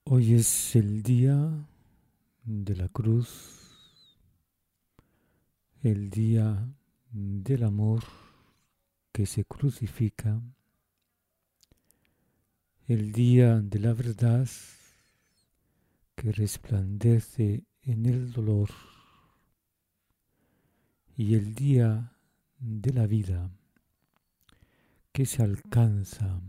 Hoy es el día de la cruz, el día del amor que se crucifica, el día de la verdad que resplandece en el dolor y el día de la vida que se alcanza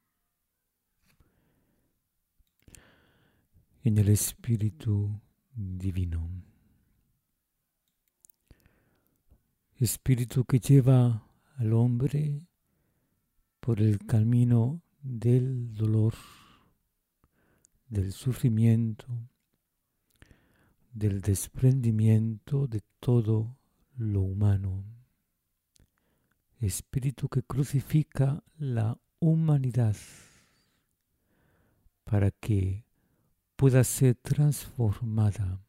en el Espíritu Divino. Espíritu que lleva al hombre por el camino del dolor, del sufrimiento, del desprendimiento de todo lo humano. Espíritu que crucifica la humanidad para que pueda ser transformada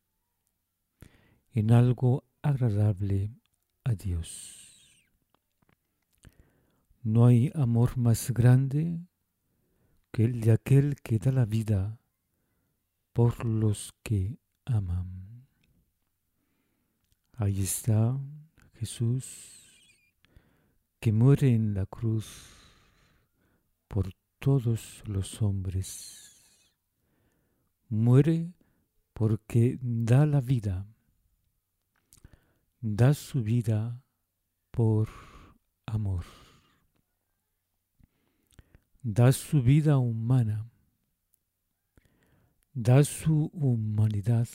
en algo agradable a Dios. No hay amor más grande que el de aquel que da la vida por los que aman. Ahí está Jesús, que muere en la cruz por todos los hombres. Muere porque da la vida, da su vida por amor, da su vida humana, da su humanidad,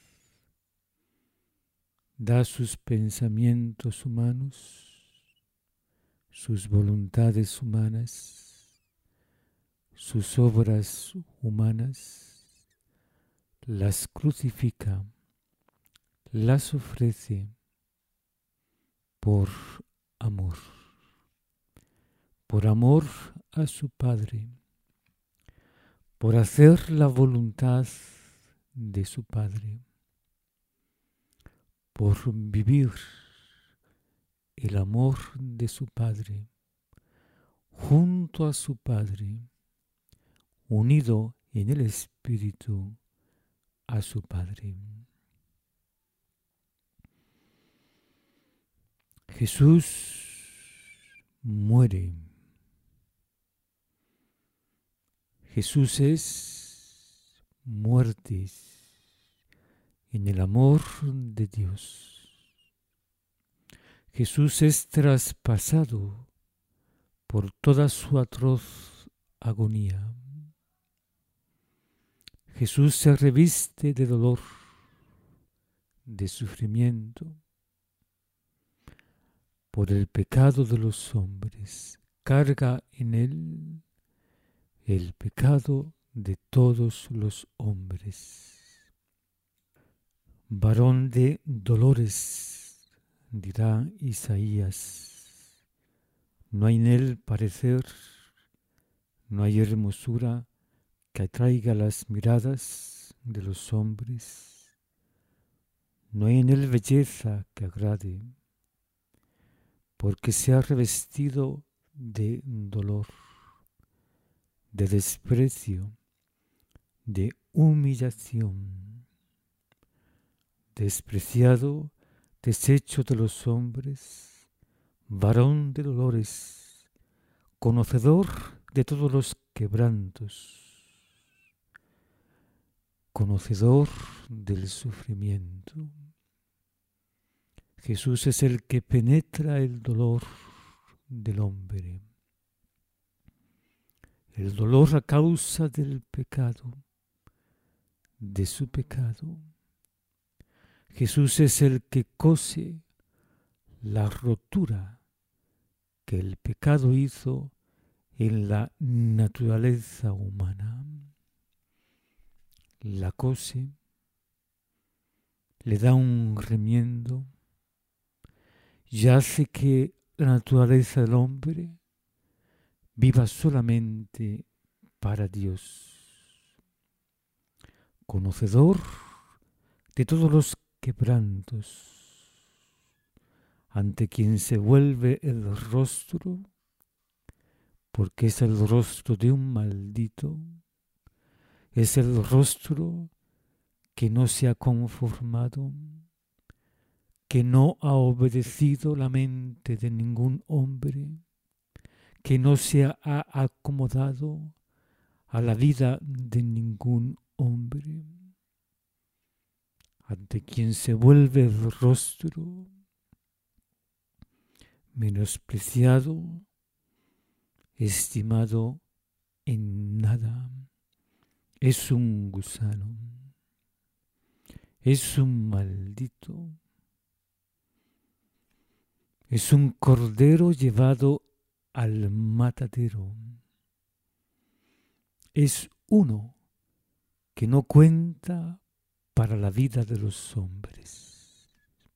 da sus pensamientos humanos, sus voluntades humanas, sus obras humanas, las crucifica, las ofrece por amor a su Padre, por hacer la voluntad de su Padre, por vivir el amor de su Padre, junto a su Padre, unido en el Espíritu a su Padre. Jesús muere. Jesús es muerte en el amor de Dios. Jesús es traspasado por toda su atroz agonía. Jesús se reviste de dolor, de sufrimiento, por el pecado de los hombres. Carga en él el pecado de todos los hombres. Varón de dolores, dirá Isaías, no hay en él parecer, no hay hermosura que atraiga las miradas de los hombres, no hay en él belleza que agrade, porque se ha revestido de dolor, de desprecio, de humillación, despreciado, deshecho de los hombres, varón de dolores, conocedor de todos los quebrantos, conocedor del sufrimiento. Jesús es el que penetra el dolor del hombre, el dolor a causa del pecado, de su pecado. Jesús es el que cose la rotura que el pecado hizo en la naturaleza humana. La cose, le da un remiendo y hace que la naturaleza del hombre viva solamente para Dios, conocedor de todos los quebrantos, ante quien se vuelve el rostro, porque es el rostro de un maldito, Es el rostro que no se ha conformado, que no ha obedecido la mente de ningún hombre, que no se ha acomodado a la vida de ningún hombre, ante quien se vuelve el rostro menospreciado, estimado en nada. Es un gusano, es un maldito, es un cordero llevado al matadero. Es uno que no cuenta para la vida de los hombres,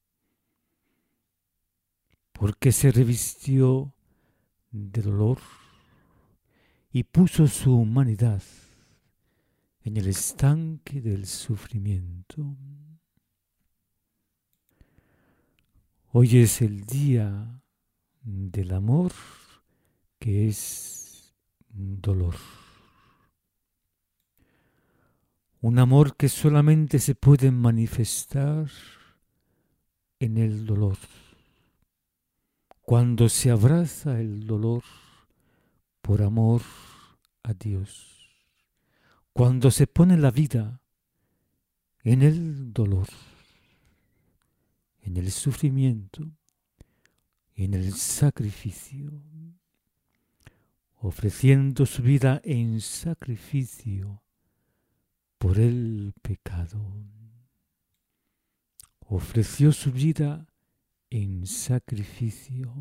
porque se revistió de dolor y puso su humanidad en el estanque del sufrimiento. Hoy es el día del amor, que es dolor. Un amor que solamente se puede manifestar en el dolor. Cuando se abraza el dolor por amor a Dios. Cuando se pone la vida en el dolor, en el sufrimiento, en el sacrificio, ofreciendo su vida en sacrificio por el pecado. Ofreció su vida en sacrificio.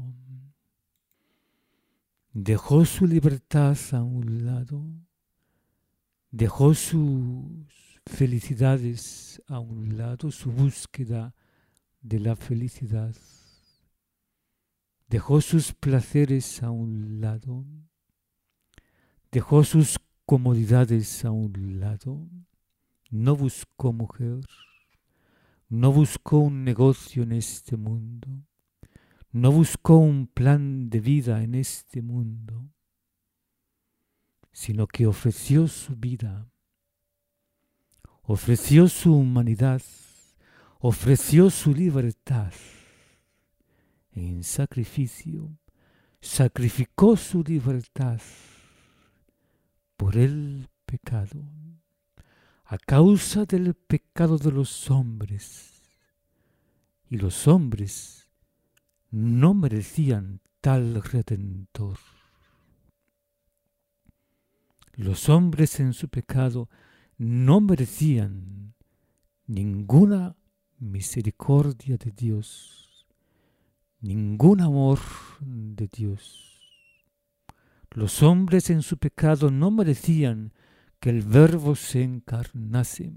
Dejó su libertad a un lado. Dejó sus felicidades a un lado, su búsqueda de la felicidad. Dejó sus placeres a un lado. Dejó sus comodidades a un lado. No buscó mujer. No buscó un negocio en este mundo. No buscó un plan de vida en este mundo, sino que ofreció su vida, ofreció su humanidad, ofreció su libertad en sacrificio, sacrificó su libertad por el pecado, a causa del pecado de los hombres, y los hombres no merecían tal redentor. Los hombres en su pecado no merecían ninguna misericordia de Dios, ningún amor de Dios. Los hombres en su pecado no merecían que el Verbo se encarnase.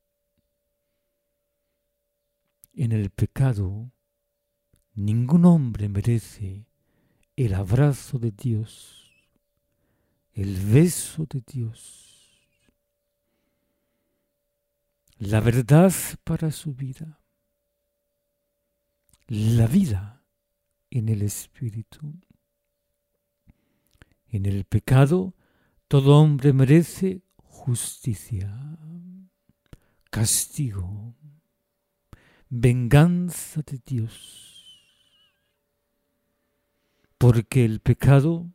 En el pecado, ningún hombre merece el abrazo de Dios, el beso de Dios, la verdad para su vida, la vida en el Espíritu. En el pecado, todo hombre merece justicia, castigo, venganza de Dios. Porque el pecado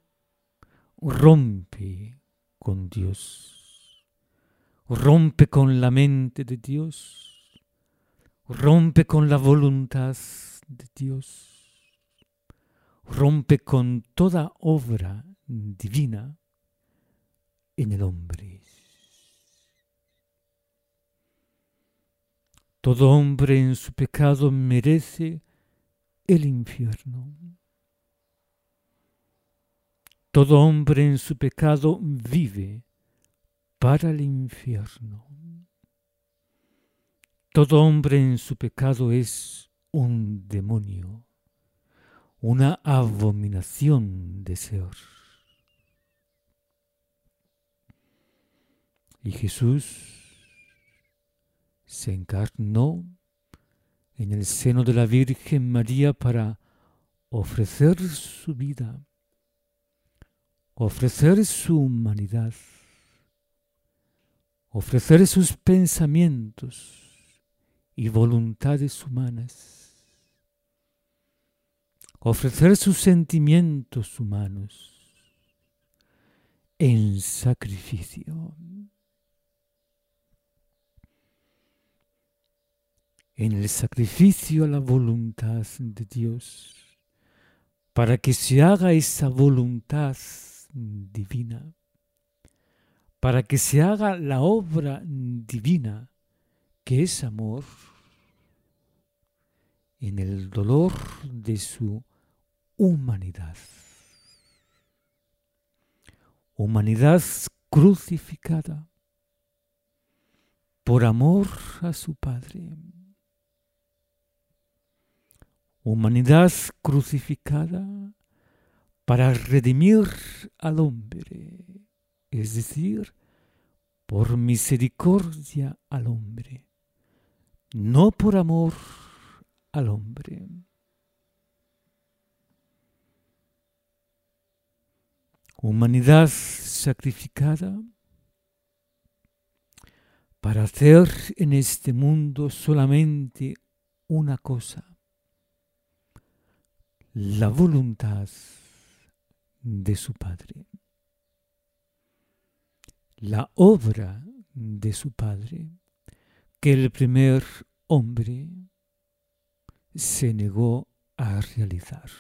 rompe con Dios, rompe con la mente de Dios, rompe con la voluntad de Dios, rompe con toda obra divina en el hombre. Todo hombre en su pecado merece el infierno. Todo hombre en su pecado vive para el infierno. Todo hombre en su pecado es un demonio, una abominación de ser. Y Jesús se encarnó en el seno de la Virgen María para ofrecer su vida, ofrecer su humanidad, ofrecer sus pensamientos y voluntades humanas, ofrecer sus sentimientos humanos en sacrificio. En el sacrificio a la voluntad de Dios, para que se haga esa voluntad divina, para que se haga la obra divina, que es amor, en el dolor de su humanidad. Humanidad crucificada por amor a su Padre. Humanidad crucificada para redimir al hombre, es decir, por misericordia al hombre, no por amor al hombre. Humanidad sacrificada para hacer en este mundo solamente una cosa: la voluntad de su Padre, la obra de su Padre, que el primer hombre se negó a realizar.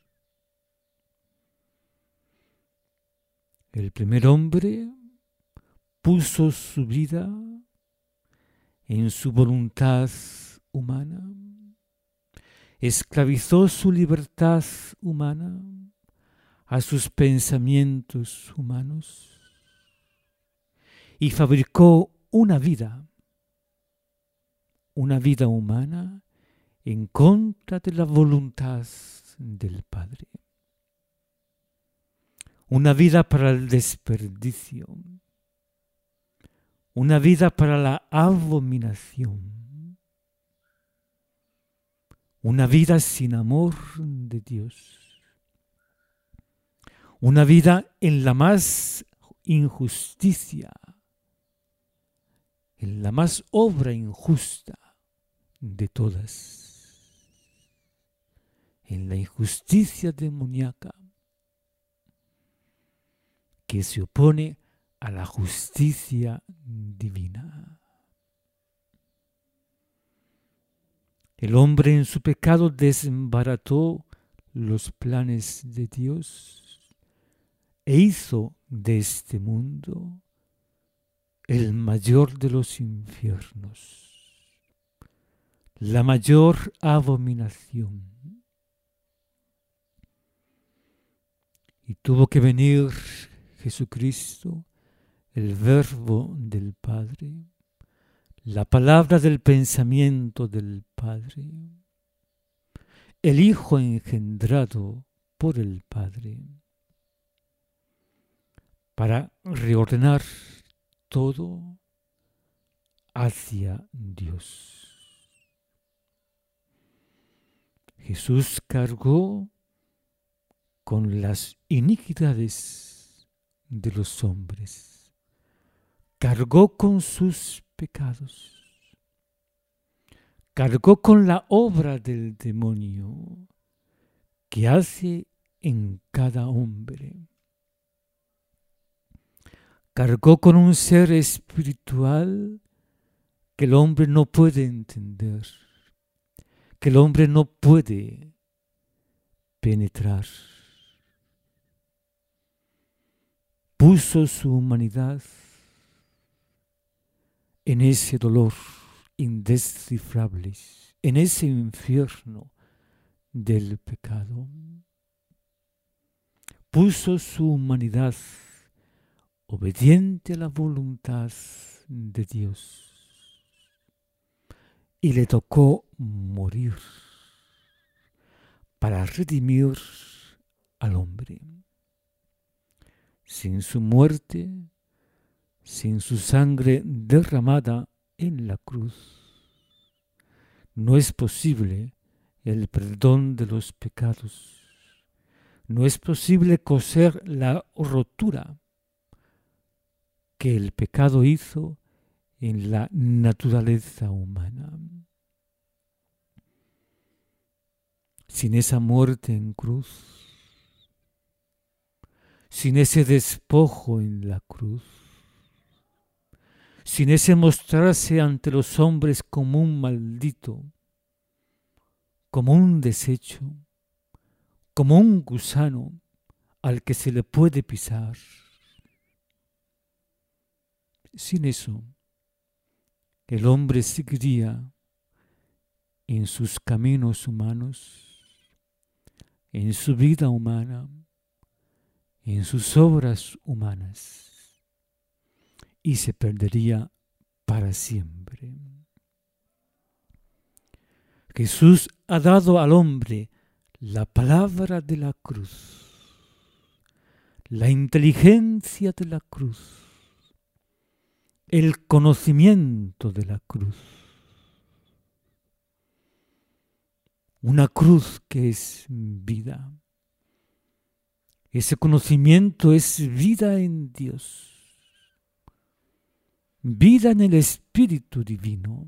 El primer hombre puso su vida en su voluntad humana, esclavizó su libertad humana a sus pensamientos humanos y fabricó una vida humana en contra de la voluntad del Padre. Una vida para el desperdicio, una vida para la abominación, una vida sin amor de Dios, una vida en la más injusticia, en la más obra injusta de todas, en la injusticia demoníaca que se opone a la justicia divina. El hombre en su pecado desbarató los planes de Dios e hizo de este mundo el mayor de los infiernos, la mayor abominación. Y tuvo que venir Jesucristo, el Verbo del Padre, la palabra del pensamiento del Padre, el Hijo engendrado por el Padre, para reordenar todo hacia Dios. Jesús cargó con las iniquidades de los hombres, cargó con sus pecados, cargó con la obra del demonio que hace en cada hombre, cargó con un ser espiritual que el hombre no puede entender, que el hombre no puede penetrar. Puso su humanidad en ese dolor indescifrable, en ese infierno del pecado. Puso su humanidad obediente a la voluntad de Dios y le tocó morir para redimir al hombre. Sin su muerte, sin su sangre derramada en la cruz, no es posible el perdón de los pecados. No es posible coser la rotura que el pecado hizo en la naturaleza humana. Sin esa muerte en cruz, sin ese despojo en la cruz, sin ese mostrarse ante los hombres como un maldito, como un desecho, como un gusano al que se le puede pisar. Sin eso, el hombre seguiría en sus caminos humanos, en su vida humana, en sus obras humanas, y se perdería para siempre. Jesús ha dado al hombre la palabra de la cruz, la inteligencia de la cruz, el conocimiento de la cruz. Una cruz que es vida. Ese conocimiento es vida en Dios, vida en el Espíritu Divino.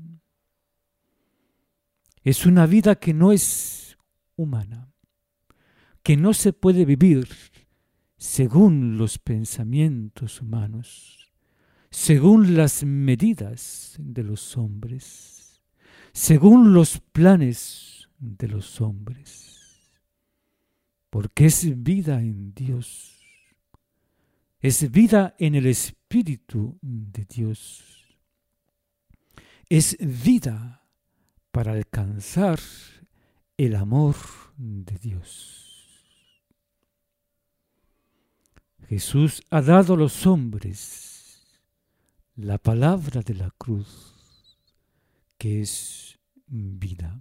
Es una vida que no es humana, que no se puede vivir según los pensamientos humanos, según las medidas de los hombres, según los planes de los hombres, porque es vida en Dios, es vida en el Espíritu de Dios, es vida para alcanzar el amor de Dios. Jesús ha dado a los hombres la palabra de la cruz, que es vida.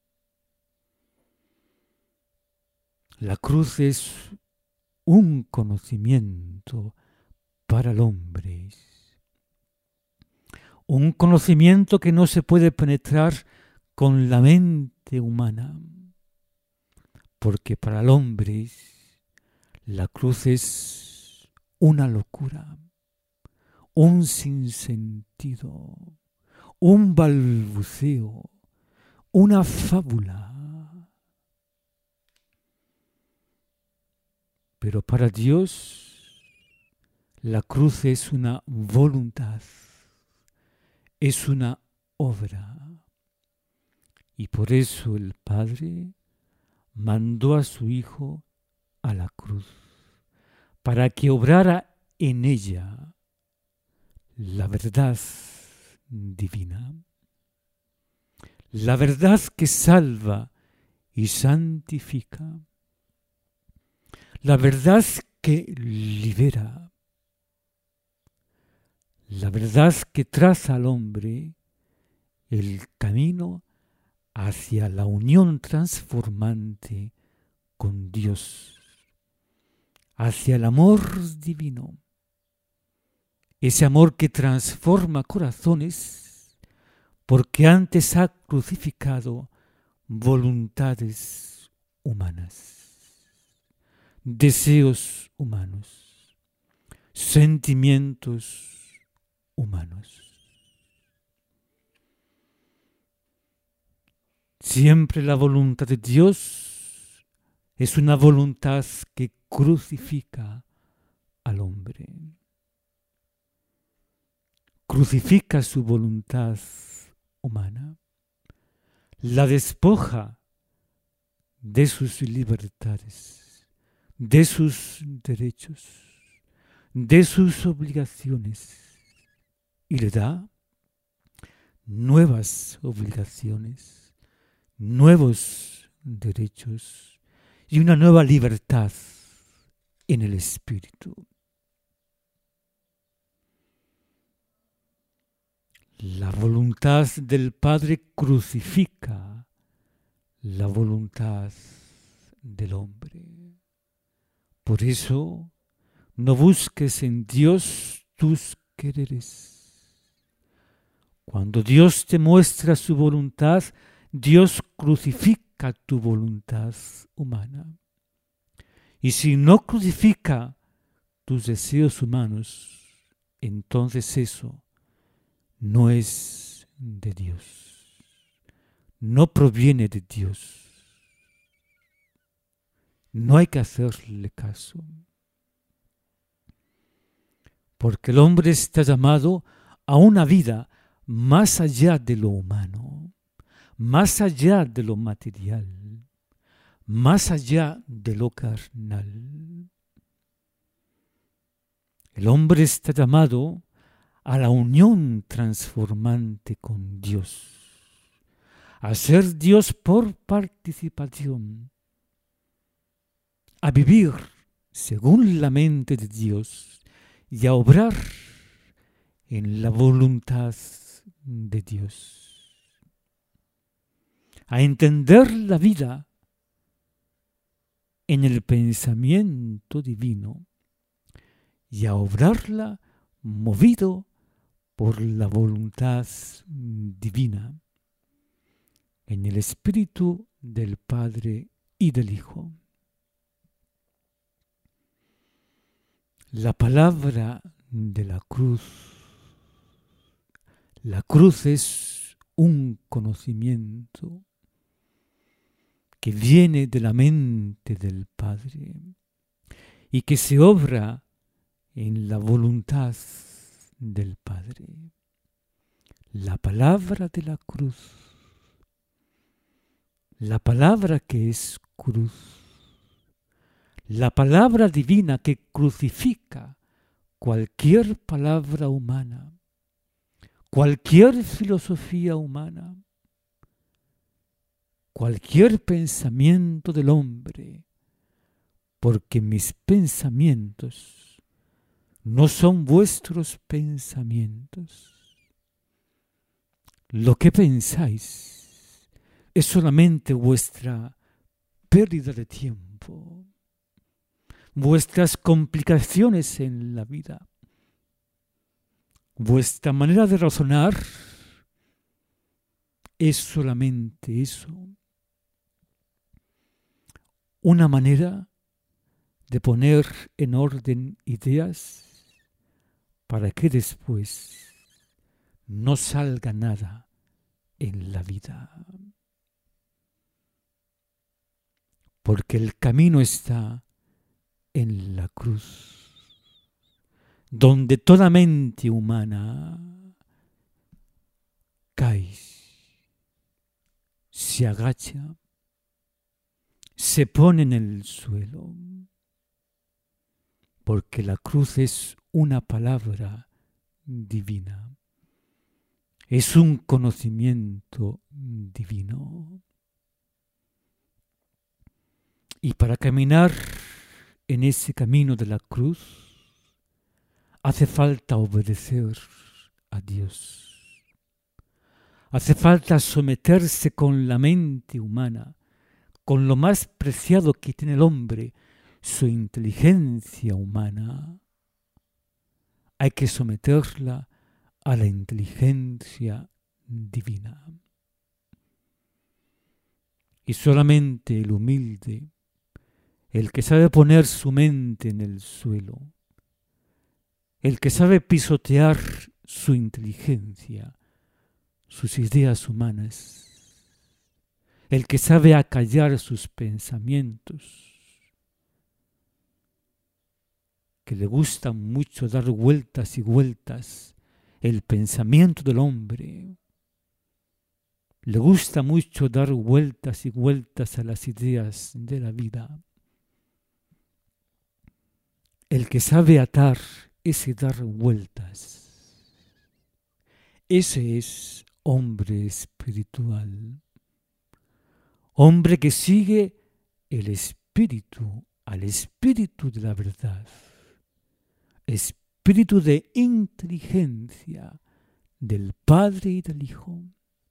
La cruz es un conocimiento para el hombre, un conocimiento que no se puede penetrar con la mente humana, porque para el hombre la cruz es una locura, un sinsentido, un balbuceo, una fábula. Pero para Dios la cruz es una voluntad, es una obra. Y por eso el Padre mandó a su Hijo a la cruz, para que obrara en ella la verdad divina, la verdad que salva y santifica, la verdad que libera, la verdad que traza al hombre el camino hacia la unión transformante con Dios, hacia el amor divino, ese amor que transforma corazones, porque antes ha crucificado voluntades humanas, deseos humanos, sentimientos humanos. Siempre la voluntad de Dios es una voluntad que crucifica al hombre. Crucifica su voluntad humana, la despoja de sus libertades, de sus derechos, de sus obligaciones y le da nuevas obligaciones, nuevos derechos y una nueva libertad en el Espíritu. La voluntad del Padre crucifica la voluntad del hombre. Por eso, no busques en Dios tus quereres. Cuando Dios te muestra su voluntad, Dios crucifica tu voluntad humana. Y si no crucifica tus deseos humanos, entonces eso no es de Dios, no proviene de Dios. No hay que hacerle caso, porque el hombre está llamado a una vida más allá de lo humano, más allá de lo material, más allá de lo carnal. El hombre está llamado a la unión transformante con Dios, a ser Dios por participación, a vivir según la mente de Dios y a obrar en la voluntad de Dios, a entender la vida en el pensamiento divino y a obrarla movido por la voluntad divina, en el Espíritu del Padre y del Hijo. La palabra de la cruz es un conocimiento que viene de la mente del Padre y que se obra en la voluntad del Padre. La palabra de la cruz, la palabra que es cruz, la palabra divina que crucifica cualquier palabra humana, cualquier filosofía humana, cualquier pensamiento del hombre, porque mis pensamientos no son vuestros pensamientos. Lo que pensáis es solamente vuestra pérdida de tiempo, vuestras complicaciones en la vida, vuestra manera de razonar es solamente eso, una manera de poner en orden ideas para que después no salga nada en la vida. Porque el camino está en la cruz, donde toda mente humana cae, se agacha, se pone en el suelo, porque la cruz es una palabra divina, es un conocimiento divino. Y para caminar en ese camino de la cruz, hace falta obedecer a Dios. Hace falta someterse con la mente humana, con lo más preciado que tiene el hombre, su inteligencia humana. Hay que someterla a la inteligencia divina. Y solamente el humilde, el que sabe poner su mente en el suelo, el que sabe pisotear su inteligencia, sus ideas humanas, el que sabe acallar sus pensamientos, que le gusta mucho dar vueltas y vueltas el pensamiento del hombre, le gusta mucho dar vueltas y vueltas a las ideas de la vida. El que sabe atar ese dar vueltas, ese es hombre espiritual. Hombre que sigue el espíritu, al espíritu de la verdad. Espíritu de inteligencia del Padre y del Hijo.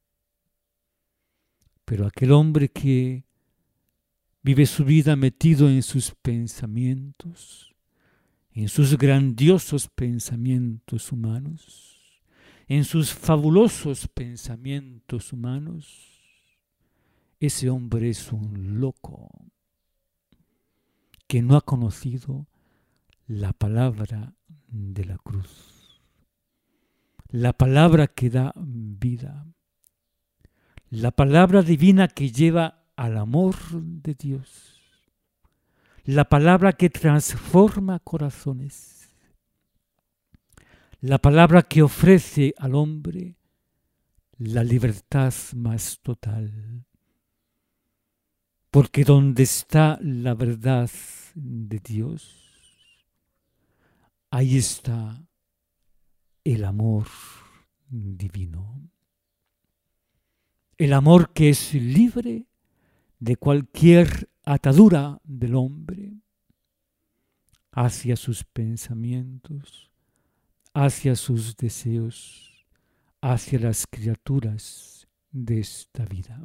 Pero aquel hombre que vive su vida metido en sus pensamientos, en sus grandiosos pensamientos humanos, en sus fabulosos pensamientos humanos, ese hombre es un loco que no ha conocido la palabra de la cruz. la palabra que da vida, la palabra divina que lleva al amor de Dios, la palabra que transforma corazones, la palabra que ofrece al hombre la libertad más total. Porque donde está la verdad de Dios, ahí está el amor divino. El amor que es libre de cualquier atadura del hombre hacia sus pensamientos, hacia sus deseos, hacia las criaturas de esta vida.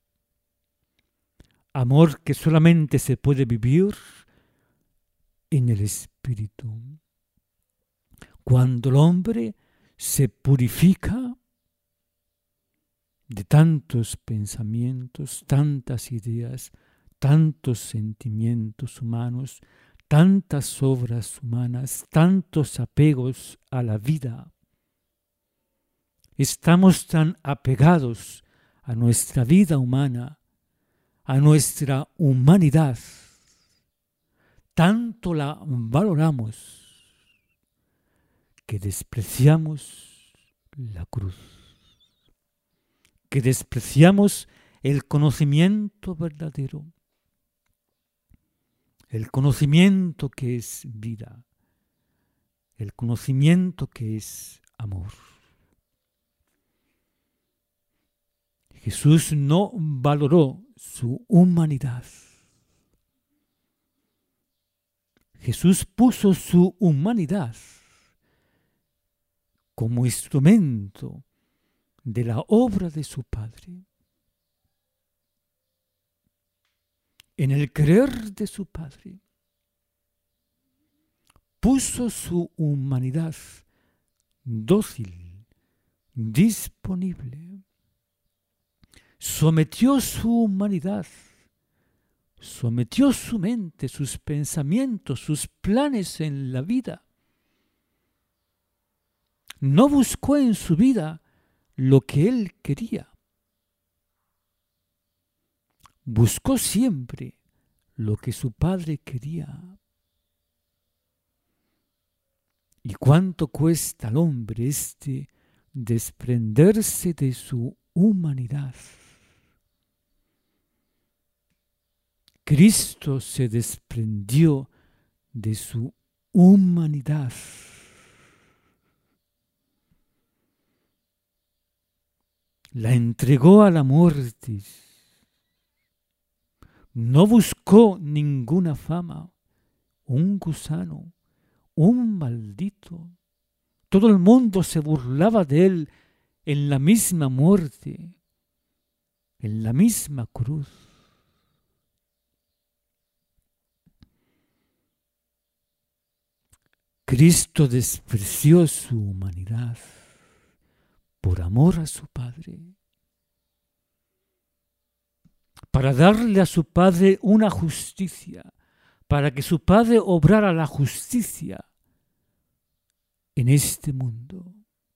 Amor que solamente se puede vivir en el Espíritu. Cuando el hombre se purifica de tantos pensamientos, tantas ideas, tantos sentimientos humanos, tantas obras humanas, tantos apegos a la vida. Estamos tan apegados a nuestra vida humana, a nuestra humanidad, tanto la valoramos que despreciamos la cruz, que despreciamos el conocimiento verdadero, el conocimiento que es vida, el conocimiento que es amor. Jesús no valoró su humanidad. Jesús puso su humanidad como instrumento de la obra de su Padre, en el querer de su Padre. Puso su humanidad dócil, disponible. Sometió su humanidad, sometió su mente, sus pensamientos, sus planes en la vida. No buscó en su vida lo que él quería. Buscó siempre lo que su Padre quería. ¿Y cuánto cuesta al hombre desprenderse de su humanidad? Cristo se desprendió de su humanidad. La entregó a la muerte. No buscó ninguna fama, un gusano, un maldito. Todo el mundo se burlaba de él en la misma muerte, en la misma cruz. Cristo despreció su humanidad por amor a su Padre, para darle a su Padre una justicia, para que su Padre obrara la justicia en este mundo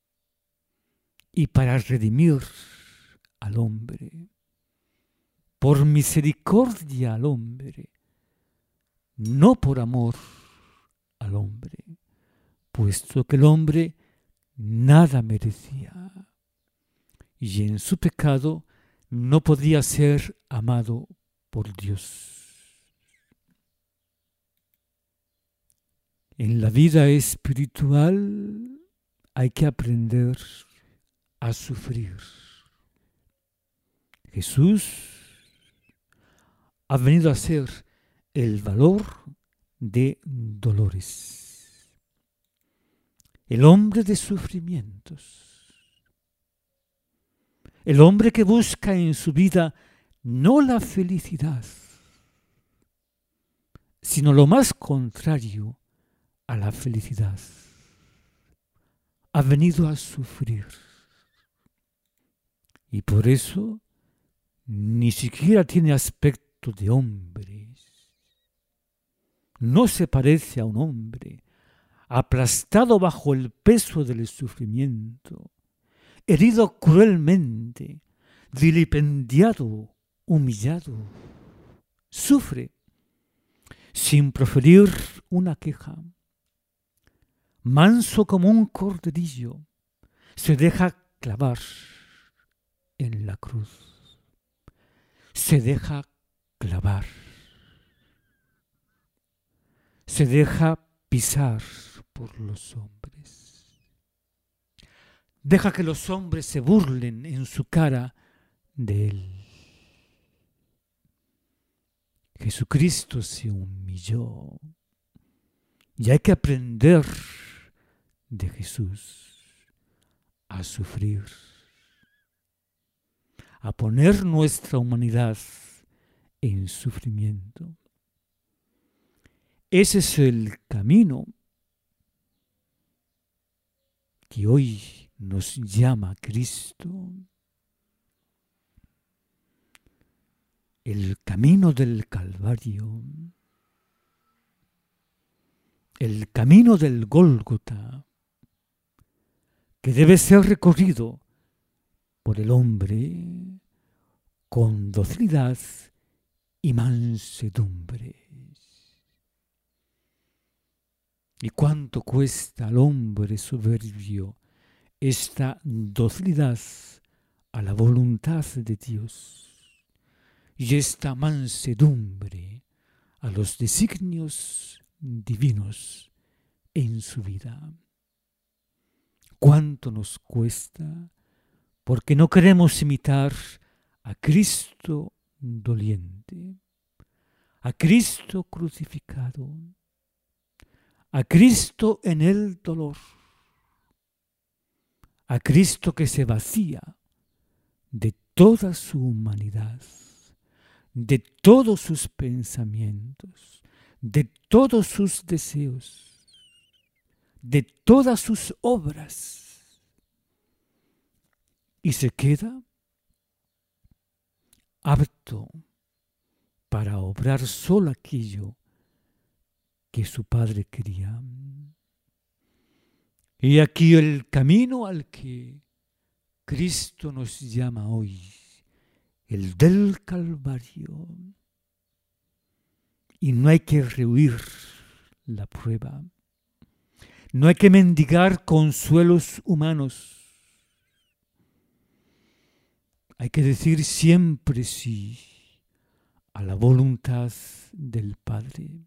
y para redimir al hombre, por misericordia al hombre, no por amor al hombre, puesto que el hombre nada merecía y en su pecado no podía ser amado por Dios. En la vida espiritual hay que aprender a sufrir. Jesús ha venido a ser el valor de dolores, el hombre de sufrimientos, el hombre que busca en su vida no la felicidad, sino lo más contrario a la felicidad. Ha venido a sufrir. Y por eso ni siquiera tiene aspecto de hombre. No se parece a un hombre. aplastado bajo el peso del sufrimiento, herido cruelmente, vilipendiado, humillado, sufre sin proferir una queja. Manso como un corderillo, se deja clavar en la cruz. Se deja clavar. Se deja pisar por los hombres. Deja que los hombres se burlen en su cara de él. Jesucristo se humilló y hay que aprender de Jesús a sufrir, a poner nuestra humanidad en sufrimiento. Ese es el camino que hoy nos llama Cristo. El camino del Calvario, el camino del Gólgota, que debe ser recorrido por el hombre con docilidad y mansedumbre. ¿Y cuánto cuesta al hombre soberbio esta docilidad a la voluntad de Dios y esta mansedumbre a los designios divinos en su vida? ¿Cuánto nos cuesta? Porque no queremos imitar a Cristo doliente, a Cristo crucificado, a Cristo en el dolor, a Cristo que se vacía de toda su humanidad, de todos sus pensamientos, de todos sus deseos, de todas sus obras, y se queda apto para obrar solo aquello que su Padre quería. Y aquí el camino al que Cristo nos llama hoy, el del Calvario. Y no hay que rehuir la prueba. No hay que mendigar consuelos humanos. Hay que decir siempre sí a la voluntad del Padre.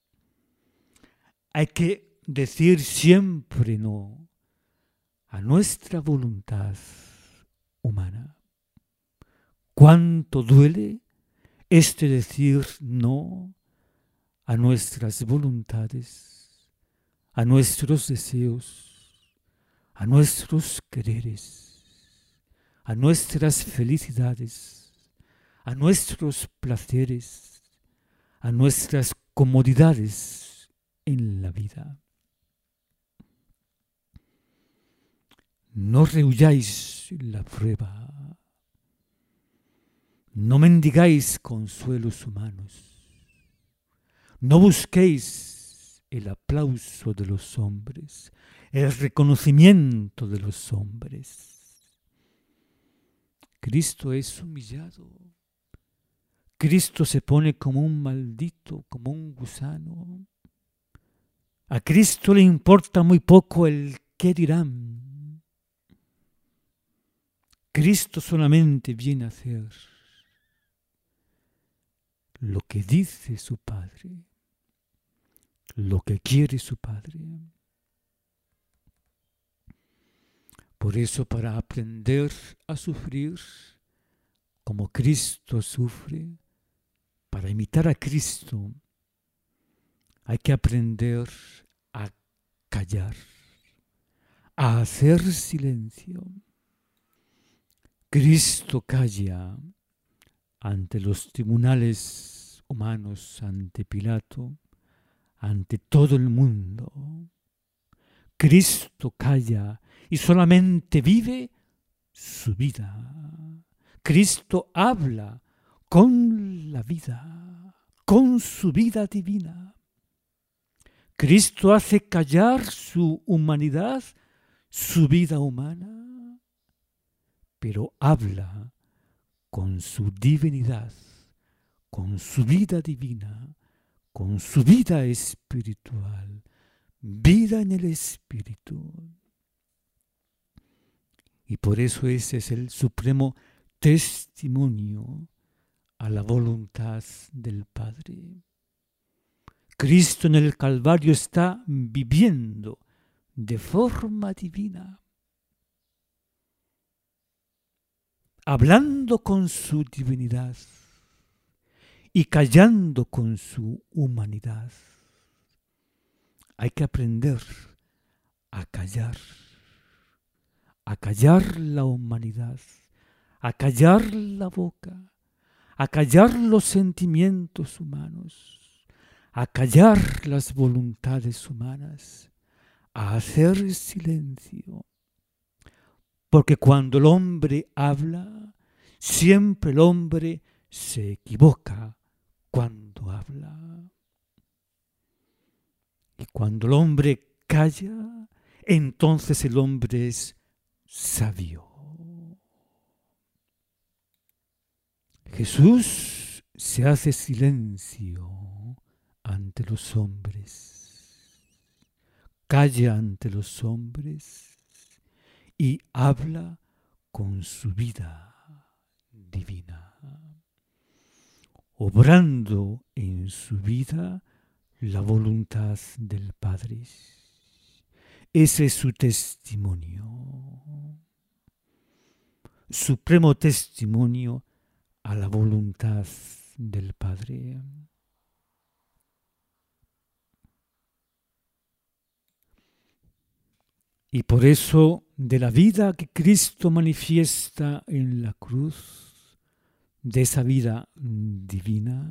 Hay que decir siempre no a nuestra voluntad humana. ¿Cuánto duele este decir no a nuestras voluntades, a nuestros deseos, a nuestros quereres, a nuestras felicidades, a nuestros placeres, a nuestras comodidades en la vida? No rehuyáis la prueba, no mendigáis consuelos humanos, no busquéis el aplauso de los hombres, el reconocimiento de los hombres. Cristo es humillado. Cristo se pone como un maldito, como un gusano. A Cristo le importa muy poco el qué dirán. Cristo solamente viene a hacer lo que dice su Padre, lo que quiere su Padre. Por eso, para aprender a sufrir como Cristo sufre, para imitar a Cristo, hay que aprender a callar, a hacer silencio. Cristo calla ante los tribunales humanos, ante Pilato, ante todo el mundo. Cristo calla y solamente vive su vida. Cristo habla con la vida, con su vida divina. Cristo hace callar su humanidad, su vida humana, pero habla con su divinidad, con su vida divina, con su vida espiritual, vida en el Espíritu. Y por eso ese es el supremo testimonio a la voluntad del Padre. Cristo en el Calvario está viviendo de forma divina, hablando con su divinidad y callando con su humanidad. Hay que aprender a callar la humanidad, a callar la boca, a callar los sentimientos humanos, a callar las voluntades humanas, a hacer silencio. Porque cuando el hombre habla, siempre el hombre se equivoca cuando habla. Y cuando el hombre calla, entonces el hombre es sabio. Jesús se hace silencio ante los hombres, calla ante los hombres y habla con su vida divina, obrando en su vida la voluntad del Padre. Ese es su testimonio, supremo testimonio a la voluntad del Padre. Y por eso, de la vida que Cristo manifiesta en la cruz, de esa vida divina,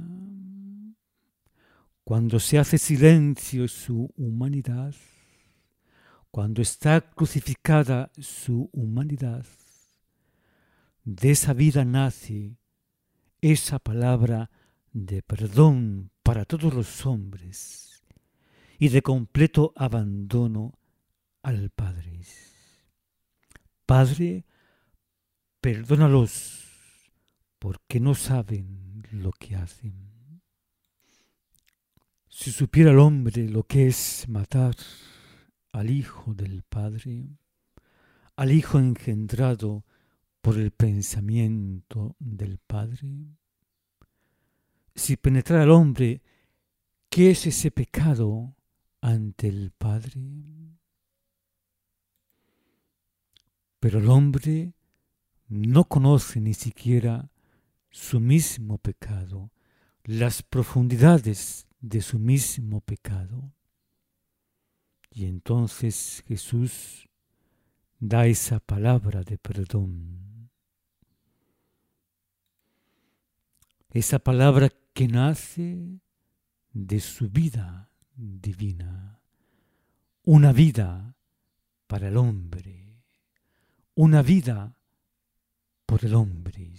cuando se hace silencio su humanidad, cuando está crucificada su humanidad, de esa vida nace esa palabra de perdón para todos los hombres y de completo abandono al Padre. Padre, perdónalos porque no saben lo que hacen. Si supiera el hombre lo que es matar al Hijo del Padre, al Hijo engendrado por el pensamiento del Padre, si penetrara el hombre, ¿qué es ese pecado ante el Padre? Pero el hombre no conoce ni siquiera su mismo pecado, las profundidades de su mismo pecado. Y entonces Jesús da esa palabra de perdón. Esa palabra que nace de su vida divina. Una vida para el hombre. Una vida por el hombre.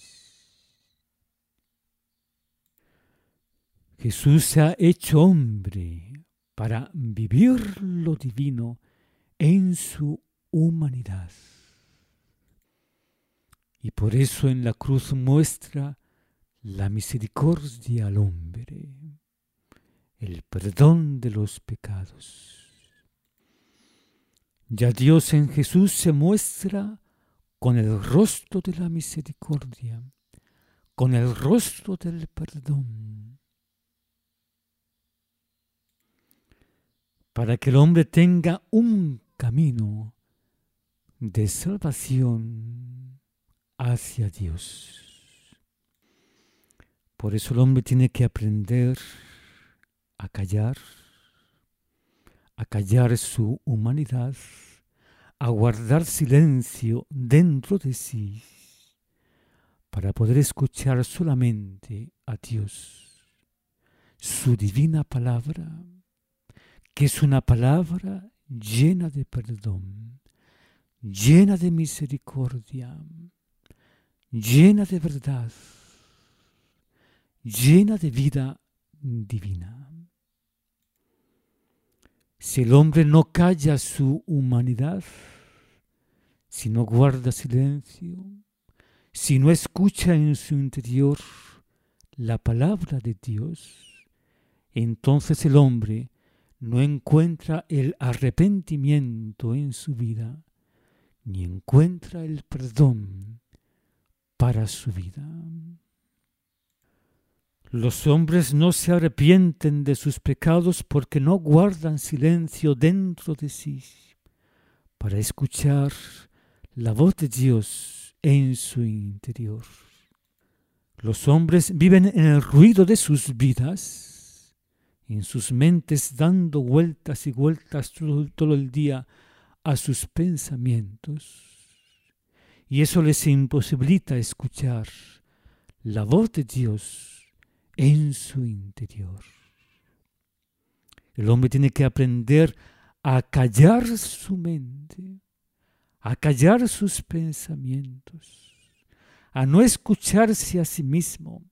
Jesús se ha hecho hombre para vivir lo divino en su humanidad. Y por eso en la cruz muestra la misericordia al hombre, el perdón de los pecados. Ya Dios en Jesús se muestra con el rostro de la misericordia, con el rostro del perdón, para que el hombre tenga un camino de salvación hacia Dios. Por eso el hombre tiene que aprender a callar su humanidad, a guardar silencio dentro de sí, para poder escuchar solamente a Dios, su divina palabra, que es una palabra llena de perdón, llena de misericordia, llena de verdad, llena de vida divina. Si el hombre no calla su humanidad, si no guarda silencio, si no escucha en su interior la palabra de Dios, entonces el hombre no encuentra el arrepentimiento en su vida, ni encuentra el perdón para su vida. Los hombres no se arrepienten de sus pecados porque no guardan silencio dentro de sí para escuchar la voz de Dios en su interior. Los hombres viven en el ruido de sus vidas, en sus mentes dando vueltas y vueltas todo el día a sus pensamientos, y eso les imposibilita escuchar la voz de Dios en su interior. El hombre tiene que aprender a callar su mente, a callar sus pensamientos, a no escucharse a sí mismo,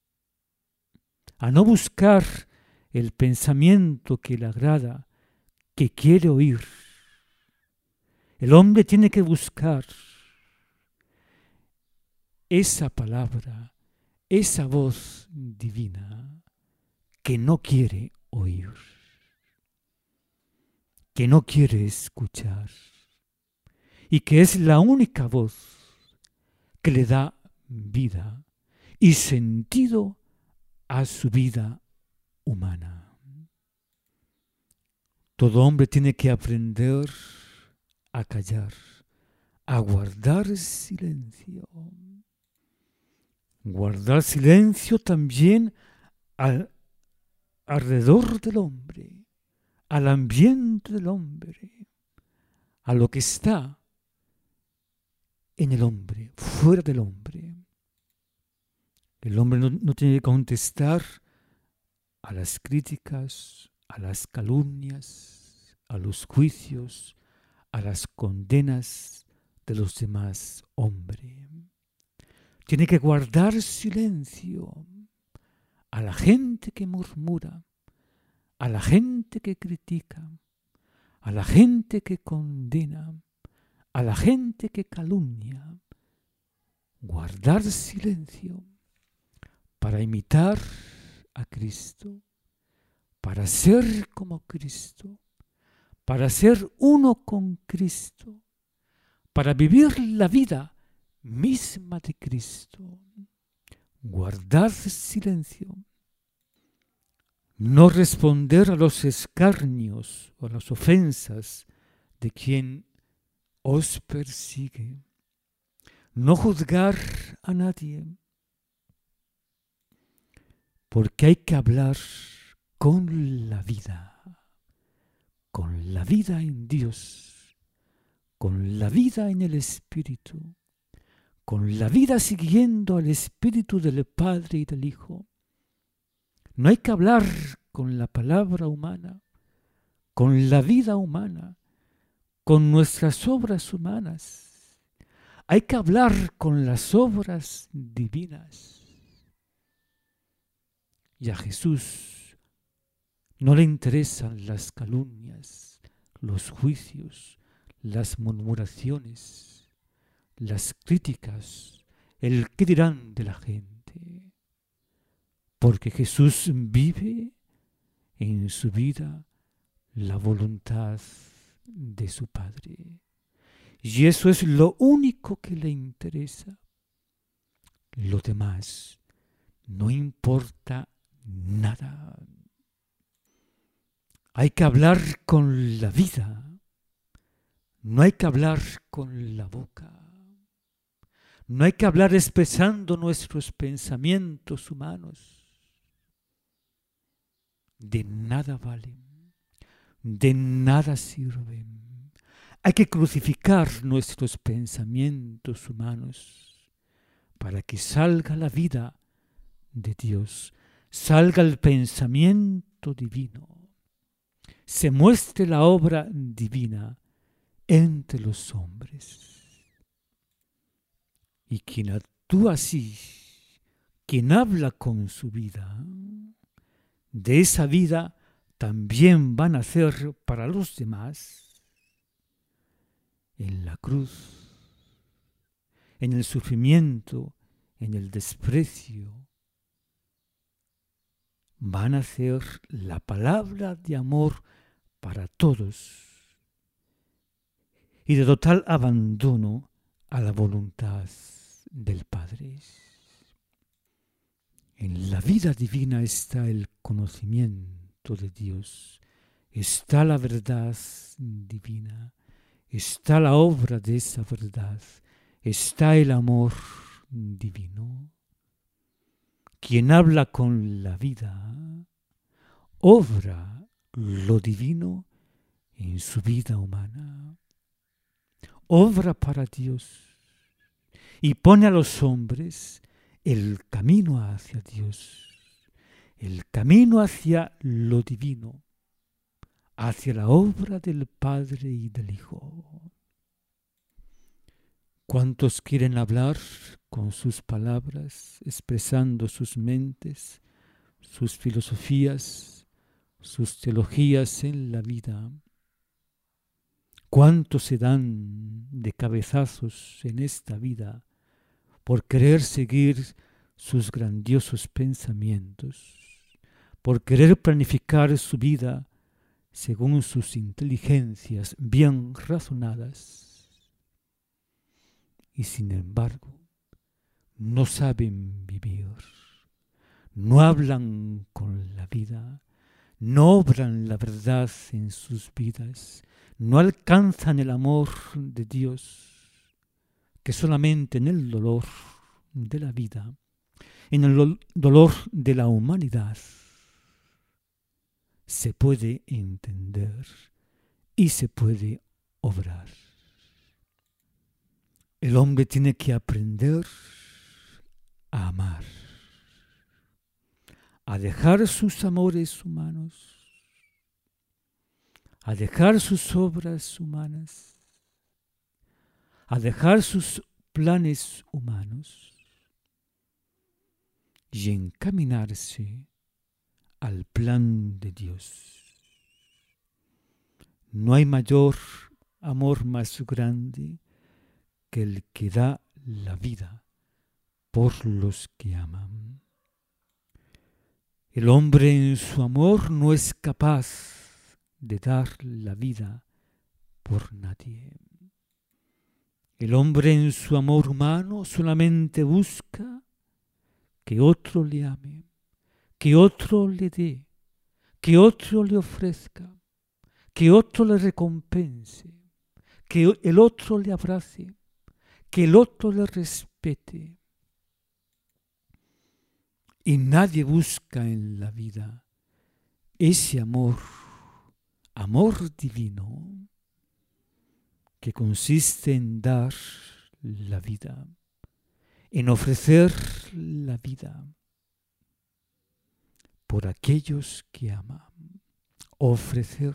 a no buscar el pensamiento que le agrada, que quiere oír. El hombre tiene que buscar esa palabra, esa voz divina que no quiere oír, que no quiere escuchar, y que es la única voz que le da vida y sentido a su vida humana. Todo hombre tiene que aprender a callar, a guardar silencio. Guardar silencio también alrededor del hombre, al ambiente del hombre, a lo que está en el hombre, fuera del hombre. El hombre no tiene que contestar a las críticas, a las calumnias, a los juicios, a las condenas de los demás hombres. Tiene que guardar silencio a la gente que murmura, a la gente que critica, a la gente que condena, a la gente que calumnia. Guardar silencio para imitar a Cristo, para ser como Cristo, para ser uno con Cristo, para vivir la vida misma de Cristo. Guardar silencio. No responder a los escarnios o a las ofensas de quien os persigue. No juzgar a nadie. Porque hay que hablar con la vida en Dios, con la vida en el Espíritu, con la vida siguiendo al Espíritu del Padre y del Hijo. No hay que hablar con la palabra humana, con la vida humana, con nuestras obras humanas. Hay que hablar con las obras divinas. Y a Jesús no le interesan las calumnias, los juicios, las murmuraciones, las críticas, el qué dirán de la gente. Porque Jesús vive en su vida la voluntad de su Padre. Y eso es lo único que le interesa. Lo demás no importa nada. Hay que hablar con la vida, no hay que hablar con la boca. No hay que hablar expresando nuestros pensamientos humanos. De nada valen, de nada sirven. Hay que crucificar nuestros pensamientos humanos para que salga la vida de Dios, salga el pensamiento divino, se muestre la obra divina entre los hombres. Y quien actúa así, quien habla con su vida, de esa vida también van a ser para los demás en la cruz, en el sufrimiento, en el desprecio. Van a ser la palabra de amor para todos y de total abandono a la voluntad del Padre. En la vida divina está el conocimiento de Dios, está la verdad divina, está la obra de esa verdad, está el amor divino. Quien habla con la vida, obra lo divino en su vida humana, obra para Dios y pone a los hombres el camino hacia Dios, el camino hacia lo divino, hacia la obra del Padre y del Hijo. ¿Cuántos quieren hablar con sus palabras, expresando sus mentes, sus filosofías, sus teologías en la vida? ¿Cuántos se dan de cabezazos en esta vida por querer seguir sus grandiosos pensamientos, por querer planificar su vida según sus inteligencias bien razonadas? Y sin embargo, no saben vivir, no hablan con la vida, no obran la verdad en sus vidas, no alcanzan el amor de Dios, que solamente en el dolor de la vida, en el dolor de la humanidad, se puede entender y se puede obrar. El hombre tiene que aprender a amar, a dejar sus amores humanos, a dejar sus obras humanas, a dejar sus planes humanos y encaminarse al plan de Dios. No hay mayor amor más grande que el que da la vida por los que aman. El hombre en su amor no es capaz de dar la vida por nadie. El hombre en su amor humano solamente busca que otro le ame, que otro le dé, que otro le ofrezca, que otro le recompense, que el otro le abrace, que el otro le respete. Y nadie busca en la vida ese amor divino, que consiste en dar la vida, en ofrecer la vida por aquellos que aman, ofrecer,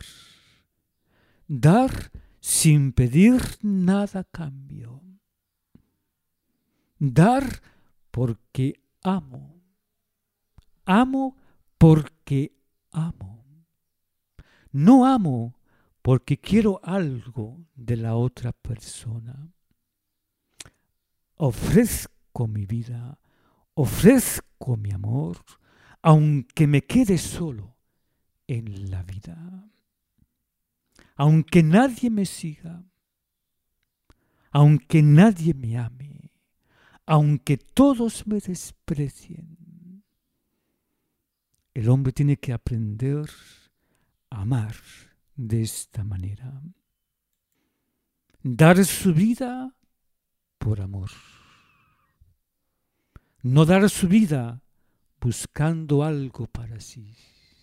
dar sin pedir nada a cambio, dar porque amo, amo porque amo. No amo porque quiero algo de la otra persona. Ofrezco mi vida, ofrezco mi amor, aunque me quede solo en la vida. Aunque nadie me siga, aunque nadie me ame, aunque todos me desprecien, el hombre tiene que aprender a amar de esta manera. Dar su vida por amor. No dar su vida buscando algo para sí.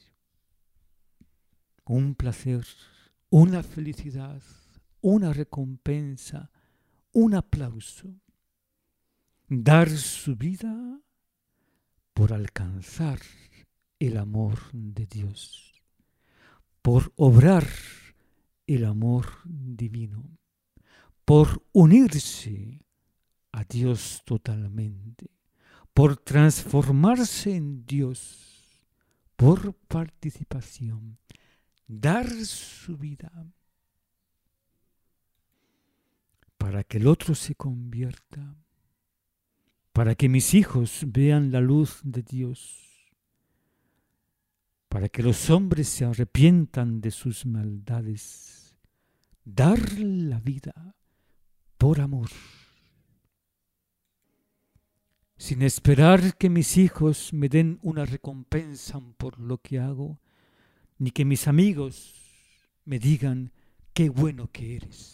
Un placer, una felicidad, una recompensa, un aplauso. Dar su vida por alcanzar el amor de Dios, por obrar el amor divino, por unirse a Dios totalmente, por transformarse en Dios, por participación, dar su vida para que el otro se convierta, para que mis hijos vean la luz de Dios, para que los hombres se arrepientan de sus maldades, dar la vida por amor, sin esperar que mis hijos me den una recompensa por lo que hago, ni que mis amigos me digan qué bueno que eres.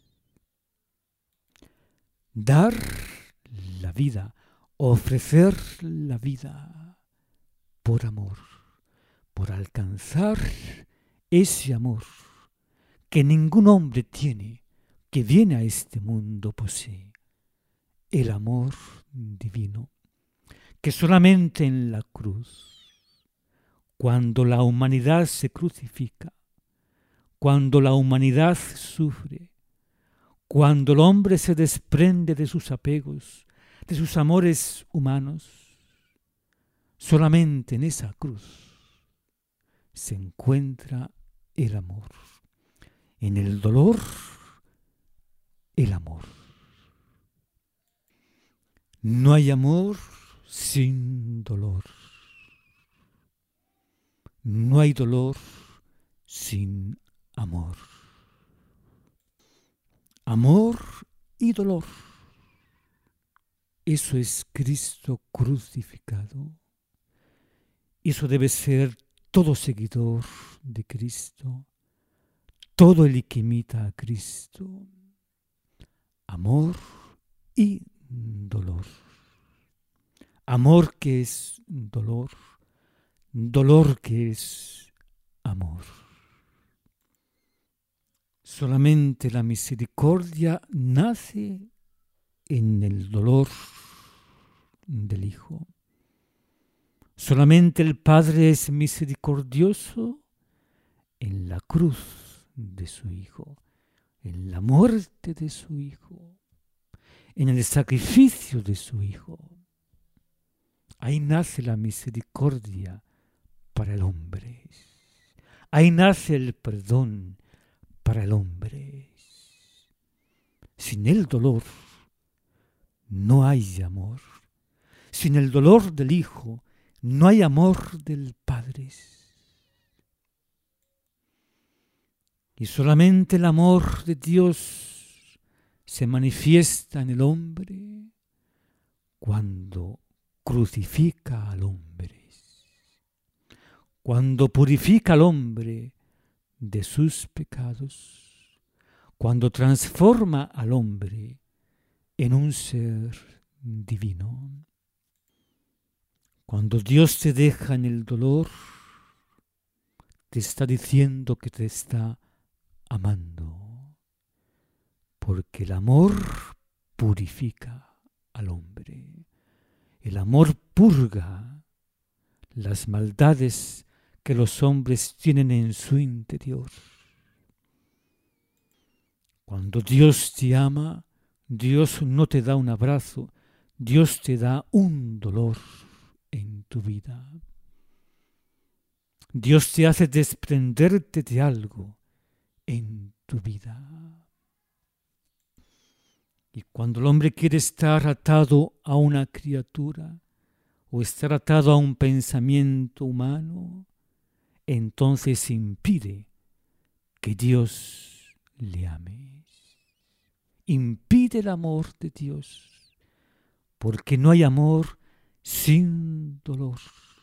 Dar la vida, ofrecer la vida por amor, por alcanzar ese amor que ningún hombre tiene, que viene a este mundo posee, el amor divino, que solamente en la cruz, cuando la humanidad se crucifica, cuando la humanidad sufre, cuando el hombre se desprende de sus apegos, de sus amores humanos, solamente en esa cruz se encuentra el amor. En el dolor, el amor. No hay amor sin dolor. No hay dolor sin amor. Amor y dolor. Eso es Cristo crucificado. Eso debe ser todo seguidor de Cristo, todo el que imita a Cristo. Amor y dolor. Amor que es dolor, dolor que es amor. Solamente la misericordia nace en el dolor del Hijo. Solamente el Padre es misericordioso en la cruz de su Hijo, en la muerte de su Hijo, en el sacrificio de su Hijo. Ahí nace la misericordia para el hombre. Ahí nace el perdón para el hombre. Sin el dolor no hay amor. Sin el dolor del Hijo no hay amor del Padre. Y solamente el amor de Dios se manifiesta en el hombre cuando crucifica al hombre, cuando purifica al hombre de sus pecados, cuando transforma al hombre en un ser divino. Cuando Dios te deja en el dolor, te está diciendo que te está amando, porque el amor purifica al hombre. El amor purga las maldades que los hombres tienen en su interior. Cuando Dios te ama, Dios no te da un abrazo, Dios te da un dolor en tu vida. Dios te hace desprenderte de algo en tu vida. Y cuando el hombre quiere estar atado a una criatura o estar atado a un pensamiento humano, entonces impide que Dios le ame. Impide el amor de Dios, porque no hay amor sin dolor.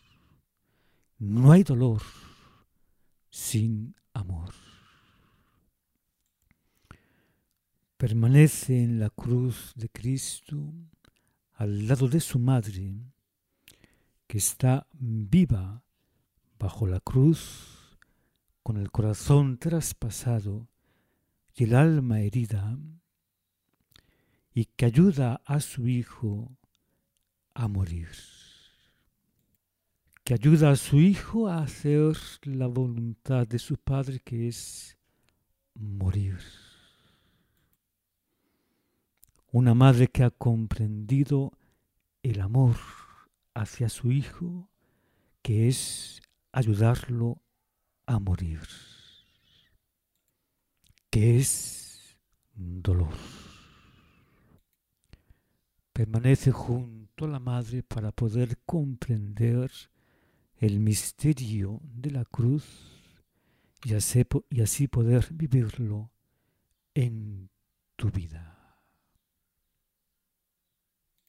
No hay dolor sin amor. Permanece en la cruz de Cristo al lado de su madre, que está viva bajo la cruz, con el corazón traspasado y el alma herida, y que ayuda a su Hijo a morir, que ayuda a su Hijo a hacer la voluntad de su Padre, que es morir. Una madre que ha comprendido el amor hacia su Hijo, que es ayudarlo a morir. que es dolor. Permanece junto a la madre para poder comprender el misterio de la cruz y así poder vivirlo en